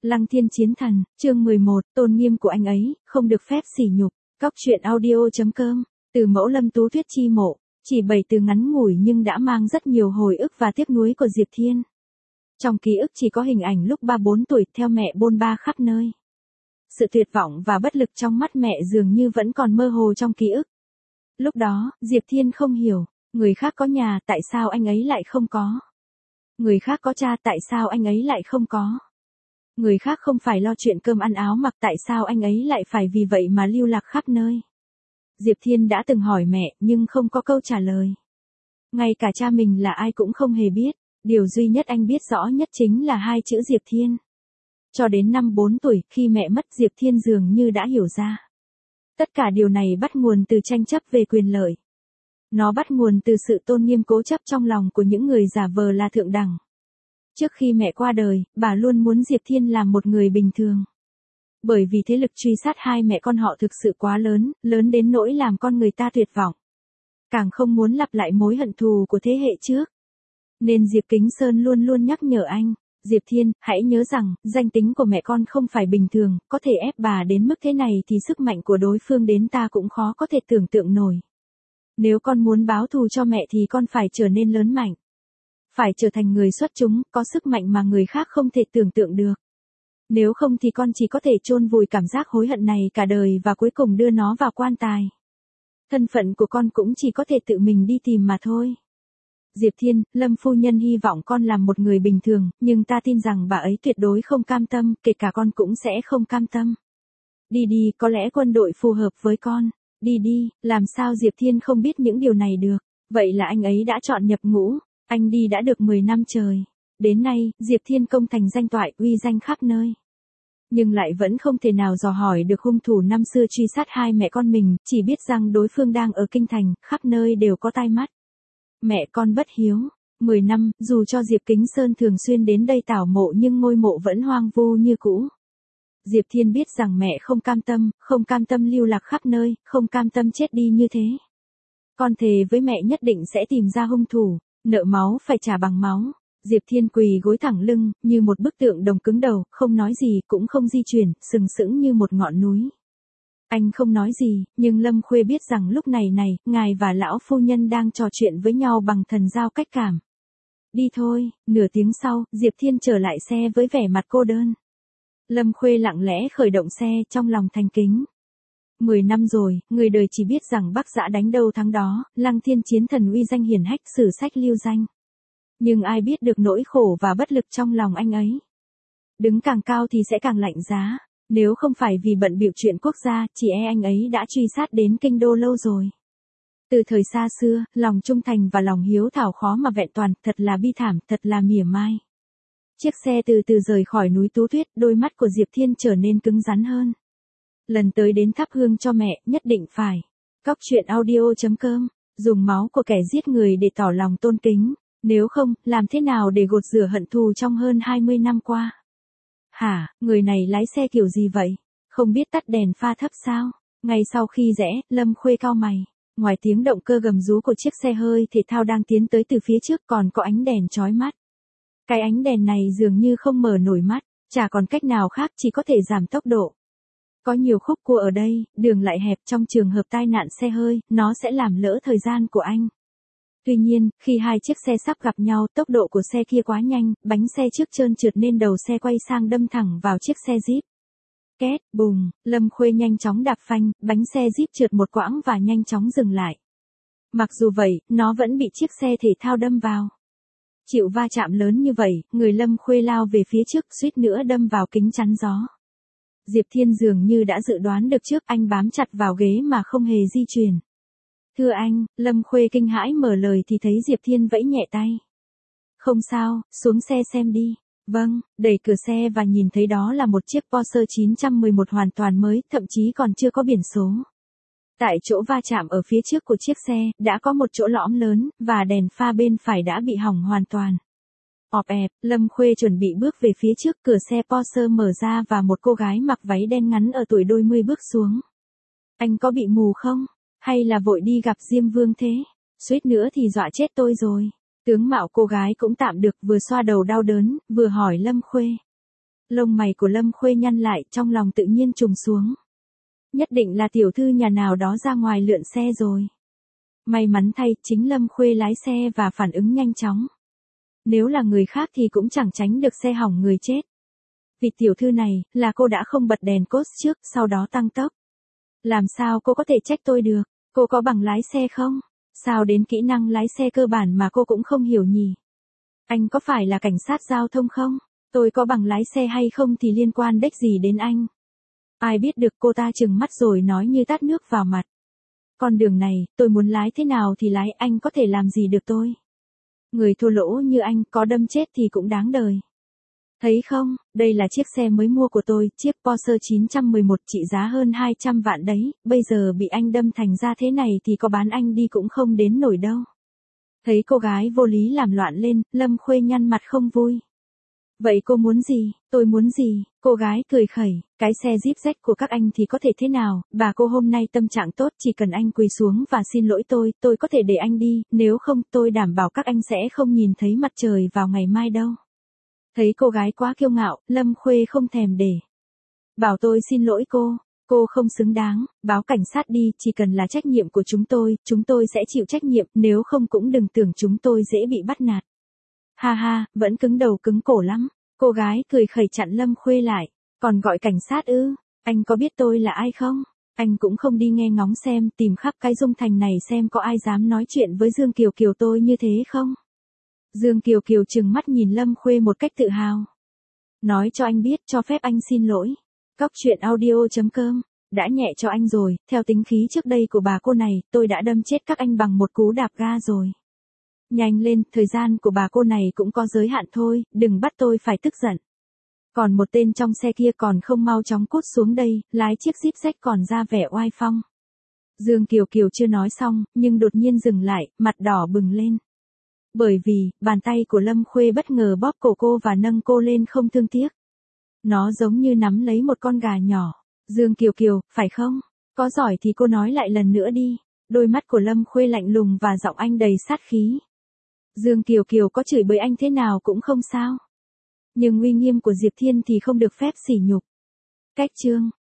Lăng Thiên Chiến Thần, chương 11, tôn nghiêm của anh ấy, không được phép sỉ nhục. Cóc truyện audio.com, từ mẫu Lâm Tú Tuyết chi mộ, chỉ 7 từ ngắn ngủi nhưng đã mang rất nhiều hồi ức và tiếc nuối của Diệp Thiên. Trong ký ức chỉ có hình ảnh lúc 3-4 tuổi theo mẹ bôn ba khắp nơi. Sự tuyệt vọng và bất lực trong mắt mẹ dường như vẫn còn mơ hồ trong ký ức. Lúc đó, Diệp Thiên không hiểu, người khác có nhà tại sao anh ấy lại không có. Người khác có cha tại sao anh ấy lại không có. Người khác không phải lo chuyện cơm ăn áo mặc tại sao anh ấy lại phải vì vậy mà lưu lạc khắp nơi. Diệp Thiên đã từng hỏi mẹ nhưng không có câu trả lời. Ngay cả cha mình là ai cũng không hề biết, điều duy nhất anh biết rõ nhất chính là hai chữ Diệp Thiên. Cho đến năm 4 tuổi khi mẹ mất Diệp Thiên dường như đã hiểu ra. Tất cả điều này bắt nguồn từ tranh chấp về quyền lợi. Nó bắt nguồn từ sự tôn nghiêm cố chấp trong lòng của những người giả vờ là thượng đẳng. Trước khi mẹ qua đời, bà luôn muốn Diệp Thiên làm một người bình thường. Bởi vì thế lực truy sát hai mẹ con họ thực sự quá lớn, lớn đến nỗi làm con người ta tuyệt vọng. Càng không muốn lặp lại mối hận thù của thế hệ trước. Nên Diệp Kính Sơn luôn luôn nhắc nhở anh, Diệp Thiên, hãy nhớ rằng, danh tính của mẹ con không phải bình thường, có thể ép bà đến mức thế này thì sức mạnh của đối phương đến ta cũng khó có thể tưởng tượng nổi. Nếu con muốn báo thù cho mẹ thì con phải trở nên lớn mạnh. Phải trở thành người xuất chúng, có sức mạnh mà người khác không thể tưởng tượng được. Nếu không thì con chỉ có thể chôn vùi cảm giác hối hận này cả đời và cuối cùng đưa nó vào quan tài. Thân phận của con cũng chỉ có thể tự mình đi tìm mà thôi. Diệp Thiên, Lâm phu nhân hy vọng con làm một người bình thường, nhưng ta tin rằng bà ấy tuyệt đối không cam tâm, kể cả con cũng sẽ không cam tâm. Đi đi, có lẽ quân đội phù hợp với con. Đi đi, làm sao Diệp Thiên không biết những điều này được. Vậy là anh ấy đã chọn nhập ngũ. Anh đi đã được 10 năm trời. Đến nay, Diệp Thiên công thành danh toại, uy danh khắp nơi. Nhưng lại vẫn không thể nào dò hỏi được hung thủ năm xưa truy sát hai mẹ con mình, chỉ biết rằng đối phương đang ở kinh thành, khắp nơi đều có tai mắt. Mẹ con bất hiếu. 10 năm, dù cho Diệp Kính Sơn thường xuyên đến đây tảo mộ nhưng ngôi mộ vẫn hoang vu như cũ. Diệp Thiên biết rằng mẹ không cam tâm lưu lạc khắp nơi, không cam tâm chết đi như thế. Con thề với mẹ nhất định sẽ tìm ra hung thủ, nợ máu phải trả bằng máu. Diệp Thiên quỳ gối thẳng lưng, như một bức tượng đồng cứng đầu, không nói gì, cũng không di chuyển, sừng sững như một ngọn núi. Anh không nói gì, nhưng Lâm Khuê biết rằng lúc này ngài và lão phu nhân đang trò chuyện với nhau bằng thần giao cách cảm. Đi thôi, nửa tiếng sau, Diệp Thiên trở lại xe với vẻ mặt cô đơn. Lâm Khuê lặng lẽ khởi động xe trong lòng thành kính. 10 năm rồi, người đời chỉ biết rằng Bắc Dã đánh đâu thắng đó, Lăng Thiên Chiến Thần uy danh hiển hách sử sách lưu danh. Nhưng ai biết được nỗi khổ và bất lực trong lòng anh ấy. Đứng càng cao thì sẽ càng lạnh giá, nếu không phải vì bận bịu chuyện quốc gia, chỉ anh ấy đã truy sát đến kinh đô lâu rồi. Từ thời xa xưa, lòng trung thành và lòng hiếu thảo khó mà vẹn toàn, thật là bi thảm, thật là mỉa mai. Chiếc xe từ từ rời khỏi núi Tú Tuyết, đôi mắt của Diệp Thiên trở nên cứng rắn hơn. Lần tới đến thắp hương cho mẹ, nhất định phải. Cóc truyện audio.com, dùng máu của kẻ giết người để tỏ lòng tôn kính, nếu không, làm thế nào để gột rửa hận thù trong hơn 20 năm qua? Hả, người này lái xe kiểu gì vậy? Không biết tắt đèn pha thấp sao? Ngay sau khi rẽ, Lâm Khuê cau mày. Ngoài tiếng động cơ gầm rú của chiếc xe hơi thể thao đang tiến tới từ phía trước còn có ánh đèn chói mắt. Cái ánh đèn này dường như không mở nổi mắt, chả còn cách nào khác chỉ có thể giảm tốc độ. Có nhiều khúc cua ở đây, đường lại hẹp, trong trường hợp tai nạn xe hơi, nó sẽ làm lỡ thời gian của anh. Tuy nhiên, khi hai chiếc xe sắp gặp nhau, tốc độ của xe kia quá nhanh, bánh xe trước trơn trượt nên đầu xe quay sang đâm thẳng vào chiếc xe Jeep. Két, bùng, Lâm Khuê nhanh chóng đạp phanh, bánh xe Jeep trượt một quãng và nhanh chóng dừng lại. Mặc dù vậy, nó vẫn bị chiếc xe thể thao đâm vào. Chịu va chạm lớn như vậy, người Lâm Khuê lao về phía trước, suýt nữa đâm vào kính chắn gió. Diệp Thiên dường như đã dự đoán được trước, anh bám chặt vào ghế mà không hề di chuyển. Thưa anh, Lâm Khuê kinh hãi mở lời thì thấy Diệp Thiên vẫy nhẹ tay. Không sao, xuống xe xem đi. Vâng, đẩy cửa xe và nhìn thấy đó là một chiếc Porsche 911 hoàn toàn mới, thậm chí còn chưa có biển số. Tại chỗ va chạm ở phía trước của chiếc xe, đã có một chỗ lõm lớn, và đèn pha bên phải đã bị hỏng hoàn toàn. Ọp ẹp, Lâm Khuê chuẩn bị bước về phía trước, cửa xe Porsche mở ra và một cô gái mặc váy đen ngắn ở tuổi đôi mươi bước xuống. Anh có bị mù không? Hay là vội đi gặp Diêm Vương thế? Suýt nữa thì dọa chết tôi rồi. Tướng mạo cô gái cũng tạm được, vừa xoa đầu đau đớn, vừa hỏi Lâm Khuê. Lông mày của Lâm Khuê nhăn lại, trong lòng tự nhiên trùng xuống. Nhất định là tiểu thư nhà nào đó ra ngoài lượn xe rồi. May mắn thay, chính Lâm Khuê lái xe và phản ứng nhanh chóng. Nếu là người khác thì cũng chẳng tránh được xe hỏng người chết. Vì tiểu thư này, là cô đã không bật đèn cốt trước, sau đó tăng tốc. Làm sao cô có thể trách tôi được? Cô có bằng lái xe không? Sao đến kỹ năng lái xe cơ bản mà cô cũng không hiểu nhỉ? Anh có phải là cảnh sát giao thông không? Tôi có bằng lái xe hay không thì liên quan đếch gì đến anh. Ai biết được, cô ta trừng mắt rồi nói như tát nước vào mặt. Con đường này, tôi muốn lái thế nào thì lái, anh có thể làm gì được tôi? Người thua lỗ như anh, có đâm chết thì cũng đáng đời. Thấy không, đây là chiếc xe mới mua của tôi, chiếc Porsche 911 trị giá hơn 200 vạn đấy, bây giờ bị anh đâm thành ra thế này thì có bán anh đi cũng không đến nổi đâu. Thấy cô gái vô lý làm loạn lên, Lâm Khuê nhăn mặt không vui. Vậy cô muốn gì, tôi muốn gì? Cô gái cười khẩy, cái xe Jeep Z của các anh thì có thể thế nào, bà cô hôm nay tâm trạng tốt, chỉ cần anh quỳ xuống và xin lỗi tôi có thể để anh đi, nếu không tôi đảm bảo các anh sẽ không nhìn thấy mặt trời vào ngày mai đâu. Thấy cô gái quá kiêu ngạo, Lâm Khuê không thèm để. Bảo tôi xin lỗi cô không xứng đáng, báo cảnh sát đi, chỉ cần là trách nhiệm của chúng tôi sẽ chịu trách nhiệm, nếu không cũng đừng tưởng chúng tôi dễ bị bắt nạt. Ha ha, vẫn cứng đầu cứng cổ lắm. Cô gái cười khẩy chặn Lâm Khuê lại. Còn gọi cảnh sát ư? Anh có biết tôi là ai không? Anh cũng không đi nghe ngóng xem, tìm khắp cái Dung Thành này xem có ai dám nói chuyện với Dương Kiều Kiều tôi như thế không? Dương Kiều Kiều trừng mắt nhìn Lâm Khuê một cách tự hào. Nói cho anh biết, cho phép anh xin lỗi. Cóc truyện audio.com đã nhẹ cho anh rồi, theo tính khí trước đây của bà cô này, tôi đã đâm chết các anh bằng một cú đạp ga rồi. Nhanh lên, thời gian của bà cô này cũng có giới hạn thôi, đừng bắt tôi phải tức giận. Còn một tên trong xe kia còn không mau chóng cút xuống đây, lái chiếc Jeep Z còn ra vẻ oai phong. Dương Kiều Kiều chưa nói xong, nhưng đột nhiên dừng lại, mặt đỏ bừng lên. Bởi vì, bàn tay của Lâm Khuê bất ngờ bóp cổ cô và nâng cô lên không thương tiếc. Nó giống như nắm lấy một con gà nhỏ. Dương Kiều Kiều, phải không? Có giỏi thì cô nói lại lần nữa đi. Đôi mắt của Lâm Khuê lạnh lùng và giọng anh đầy sát khí. Dương Kiều Kiều có chửi bới anh thế nào cũng không sao. Nhưng uy nghiêm của Diệp Thiên thì không được phép sỉ nhục. Cách chương